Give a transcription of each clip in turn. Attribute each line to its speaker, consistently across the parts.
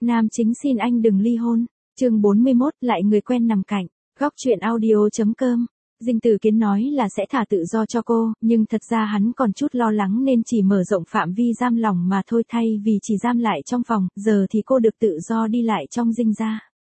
Speaker 1: Nam chính xin anh đừng ly hôn. Chương 41, lại người quen nằm cạnh. Góc truyện audio.com. Dinh Tử Kiến nói là sẽ thả tự do cho cô, nhưng thật ra hắn còn chút lo lắng nên chỉ mở rộng phạm vi giam lỏng mà thôi, thay vì chỉ giam lại trong phòng, giờ thì cô được tự do đi lại trong dinh gia.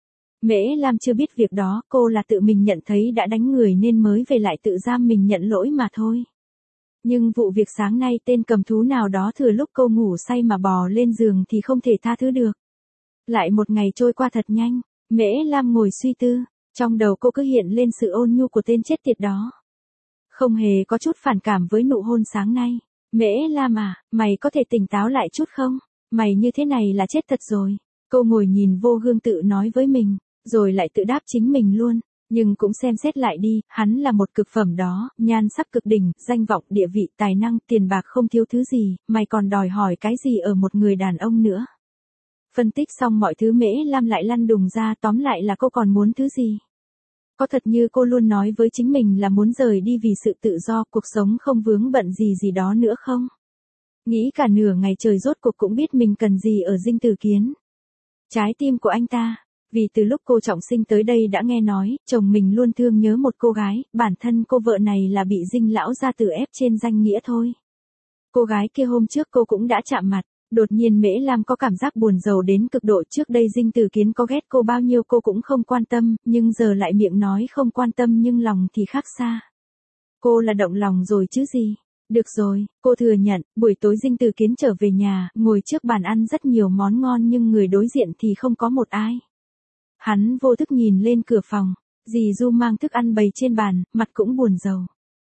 Speaker 1: Mễ Lam chưa biết việc đó, cô là tự mình nhận thấy đã đánh người nên mới về lại tự giam mình nhận lỗi mà thôi. Nhưng vụ việc sáng nay tên cầm thú nào đó thừa lúc cô ngủ say mà bò lên giường thì không thể tha thứ được. Lại một ngày trôi qua thật nhanh, Mễ Lam ngồi suy tư, trong đầu cô cứ hiện lên sự ôn nhu của tên chết tiệt đó. Không hề có chút phản cảm với nụ hôn sáng nay. Mễ Lam à, mày có thể tỉnh táo lại chút không? Mày như thế này là chết thật rồi. Cô ngồi nhìn vô gương tự nói với mình, rồi lại tự đáp chính mình luôn. Nhưng cũng xem xét lại đi, hắn là một cực phẩm đó, nhan sắc cực đỉnh, danh vọng, địa vị, tài năng, tiền bạc không thiếu thứ gì, mày còn đòi hỏi cái gì ở một người đàn ông nữa. Phân tích xong mọi thứ Mễ Lam lại lăn đùng ra, tóm lại là cô còn muốn thứ gì. Có thật như cô luôn nói với chính mình là muốn rời đi vì sự tự do, cuộc sống không vướng bận gì gì đó nữa không? Nghĩ cả nửa ngày trời rốt cuộc cũng biết mình cần gì ở Dinh Tử Kiến. Trái tim của anh ta. Vì từ lúc cô trọng sinh tới đây đã nghe nói, chồng mình luôn thương nhớ một cô gái, bản thân cô vợ này là bị Dinh lão gia tử ép trên danh nghĩa thôi. Cô gái kia hôm trước cô cũng đã chạm mặt, đột nhiên Mễ Lam có cảm giác buồn rầu đến cực độ. Trước đây Dinh Tử Kiến có ghét cô bao nhiêu cô cũng không quan tâm, nhưng giờ lại miệng nói không quan tâm nhưng lòng thì khác xa. Cô là động lòng rồi chứ gì. Được rồi, cô thừa nhận, buổi tối Dinh Tử Kiến trở về nhà, ngồi trước bàn ăn rất nhiều món ngon nhưng người đối diện thì không có một ai. Hắn vô thức nhìn lên cửa phòng, dì Du mang thức ăn bày trên bàn, mặt cũng buồn rầu.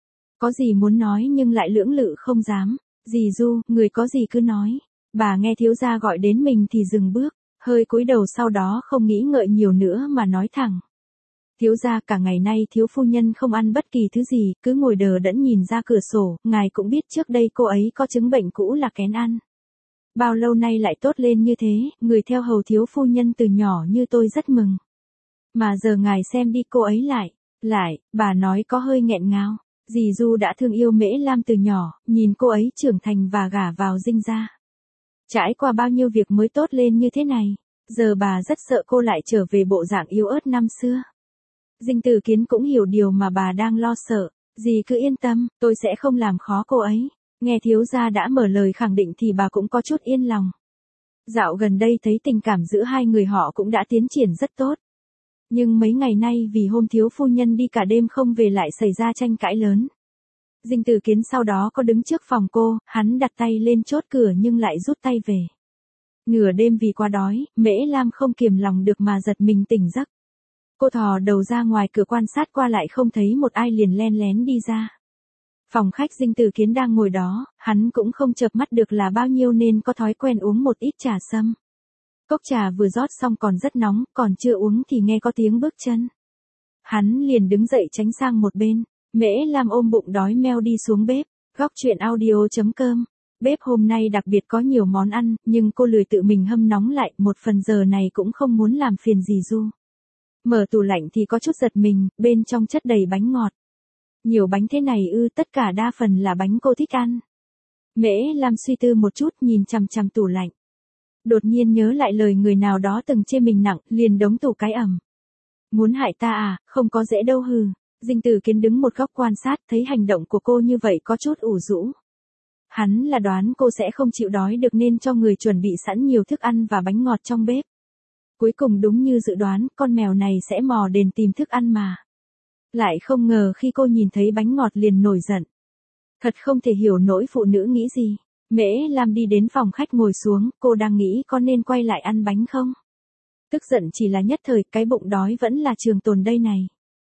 Speaker 1: Có gì muốn nói nhưng lại lưỡng lự không dám. Dì Du, người có gì cứ nói. Bà nghe thiếu gia gọi đến mình thì dừng bước, hơi cúi đầu sau đó không nghĩ ngợi nhiều nữa mà nói thẳng. Thiếu gia, cả ngày nay thiếu phu nhân không ăn bất kỳ thứ gì, cứ ngồi đờ đẫn nhìn ra cửa sổ, ngài cũng biết trước đây cô ấy có chứng bệnh cũ là kén ăn. Bao lâu nay lại tốt lên như thế, người theo hầu thiếu phu nhân từ nhỏ như tôi rất mừng. Mà giờ ngài xem đi cô ấy lại, bà nói có hơi nghẹn ngào. Dì Du đã thương yêu Mễ Lam từ nhỏ, nhìn cô ấy trưởng thành và gả vào Dinh gia. Trải qua bao nhiêu việc mới tốt lên như thế này, giờ bà rất sợ cô lại trở về bộ dạng yếu ớt năm xưa. Dinh Tử Kiến cũng hiểu điều mà bà đang lo sợ, dì cứ yên tâm, tôi sẽ không làm khó cô ấy. Nghe thiếu gia đã mở lời khẳng định thì bà cũng có chút yên lòng. Dạo gần đây thấy tình cảm giữa hai người họ cũng đã tiến triển rất tốt. Nhưng mấy ngày nay vì hôm thiếu phu nhân đi cả đêm không về lại xảy ra tranh cãi lớn. Dinh Tử Kiến sau đó có đứng trước phòng cô, hắn đặt tay lên chốt cửa nhưng lại rút tay về. Nửa đêm vì quá đói, Mễ Lam không kiềm lòng được mà giật mình tỉnh giấc. Cô thò đầu ra ngoài cửa quan sát qua lại không thấy một ai liền len lén đi ra. Phòng khách Dinh Tử Kiến đang ngồi đó, hắn cũng không chợp mắt được là bao nhiêu nên có thói quen uống một ít trà sâm. Cốc trà vừa rót xong còn rất nóng, còn chưa uống thì nghe có tiếng bước chân. Hắn liền đứng dậy tránh sang một bên. Mễ Lam ôm bụng đói meo đi xuống bếp. Góc truyện audio.com. Bếp hôm nay đặc biệt có nhiều món ăn, nhưng cô lười tự mình hâm nóng lại, một phần giờ này cũng không muốn làm phiền dì Du. Mở tủ lạnh thì có chút giật mình, bên trong chất đầy bánh ngọt. Nhiều bánh thế này tất cả đa phần là bánh cô thích ăn. Mễ Lam suy tư một chút nhìn chằm chằm tủ lạnh. Đột nhiên nhớ lại lời người nào đó từng chê mình nặng, liền đóng tủ cái ẩm. Muốn hại ta à, không có dễ đâu hừ. Dinh Tử Kiến đứng một góc quan sát, thấy hành động của cô như vậy có chút ủ rũ. Hắn là đoán cô sẽ không chịu đói được nên cho người chuẩn bị sẵn nhiều thức ăn và bánh ngọt trong bếp. Cuối cùng đúng như dự đoán, con mèo này sẽ mò đến tìm thức ăn mà. Lại không ngờ khi cô nhìn thấy bánh ngọt liền nổi giận. Thật không thể hiểu nổi phụ nữ nghĩ gì. Mễ Lam đi đến phòng khách ngồi xuống, cô đang nghĩ có nên quay lại ăn bánh không? Tức giận chỉ là nhất thời, cái bụng đói vẫn là trường tồn đây này.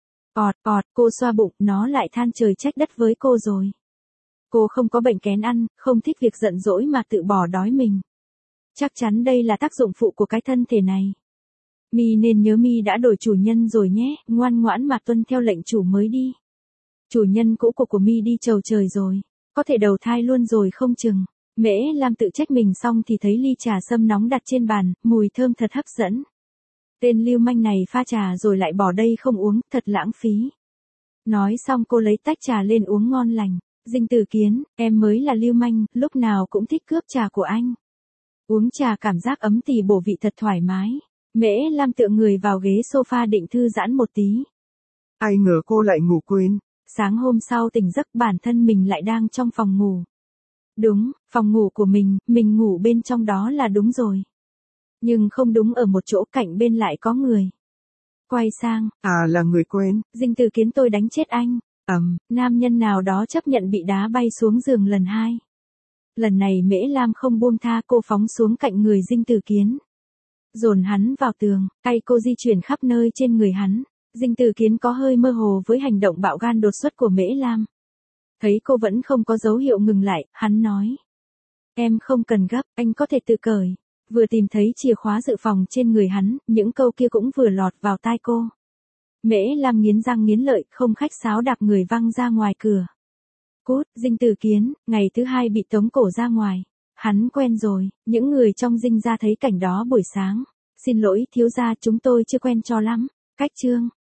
Speaker 1: Cô xoa bụng, nó lại than trời trách đất với cô rồi. Cô không có bệnh kén ăn, không thích việc giận dỗi mà tự bỏ đói mình. Chắc chắn đây là tác dụng phụ của cái thân thể này. Mi nên nhớ Mi đã đổi chủ nhân rồi nhé, ngoan ngoãn mà tuân theo lệnh chủ mới đi. Chủ nhân cũ của Mi đi chầu trời rồi, có thể đầu thai luôn rồi không chừng. Mễ Lam tự trách mình xong thì thấy ly trà sâm nóng đặt trên bàn, mùi thơm thật hấp dẫn. Tên lưu manh này pha trà rồi lại bỏ đây không uống, thật lãng phí. Nói xong cô lấy tách trà lên uống ngon lành. Dinh Tử Kiến, em mới là lưu manh, lúc nào cũng thích cướp trà của anh. Uống trà cảm giác ấm tì bổ vị thật thoải mái. Mễ Lam tựa người vào ghế sofa định thư giãn một tí.
Speaker 2: Ai ngờ cô lại ngủ quên.
Speaker 1: Sáng hôm sau tỉnh giấc bản thân mình lại đang trong phòng ngủ. Đúng, phòng ngủ của mình ngủ bên trong đó là đúng rồi. Nhưng không đúng ở một chỗ cạnh bên lại có người. Quay sang,
Speaker 2: À là người quen.
Speaker 1: Dinh Từ Kiến tôi đánh chết anh. Nam nhân nào đó chấp nhận bị đá bay xuống giường lần 2. Lần này Mễ Lam không buông tha, cô phóng xuống cạnh người Dinh Từ Kiến. Dồn hắn vào tường, tay cô di chuyển khắp nơi trên người hắn. Dinh Từ Kiến có hơi mơ hồ với hành động bạo gan đột xuất của Mễ Lam. Thấy cô vẫn không có dấu hiệu ngừng lại, hắn nói. Em không cần gấp, anh có thể tự cởi. Vừa tìm thấy chìa khóa dự phòng trên người hắn, những câu kia cũng vừa lọt vào tai cô. Mễ Lam nghiến răng nghiến lợi, không khách sáo đạp người văng ra ngoài cửa. Cút, Dinh Từ Kiến, ngày thứ 2 bị tống cổ ra ngoài. Hắn quen rồi, những người trong Dinh gia thấy cảnh đó buổi sáng. Xin lỗi thiếu gia, chúng tôi chưa quen cho lắm. Cách chương.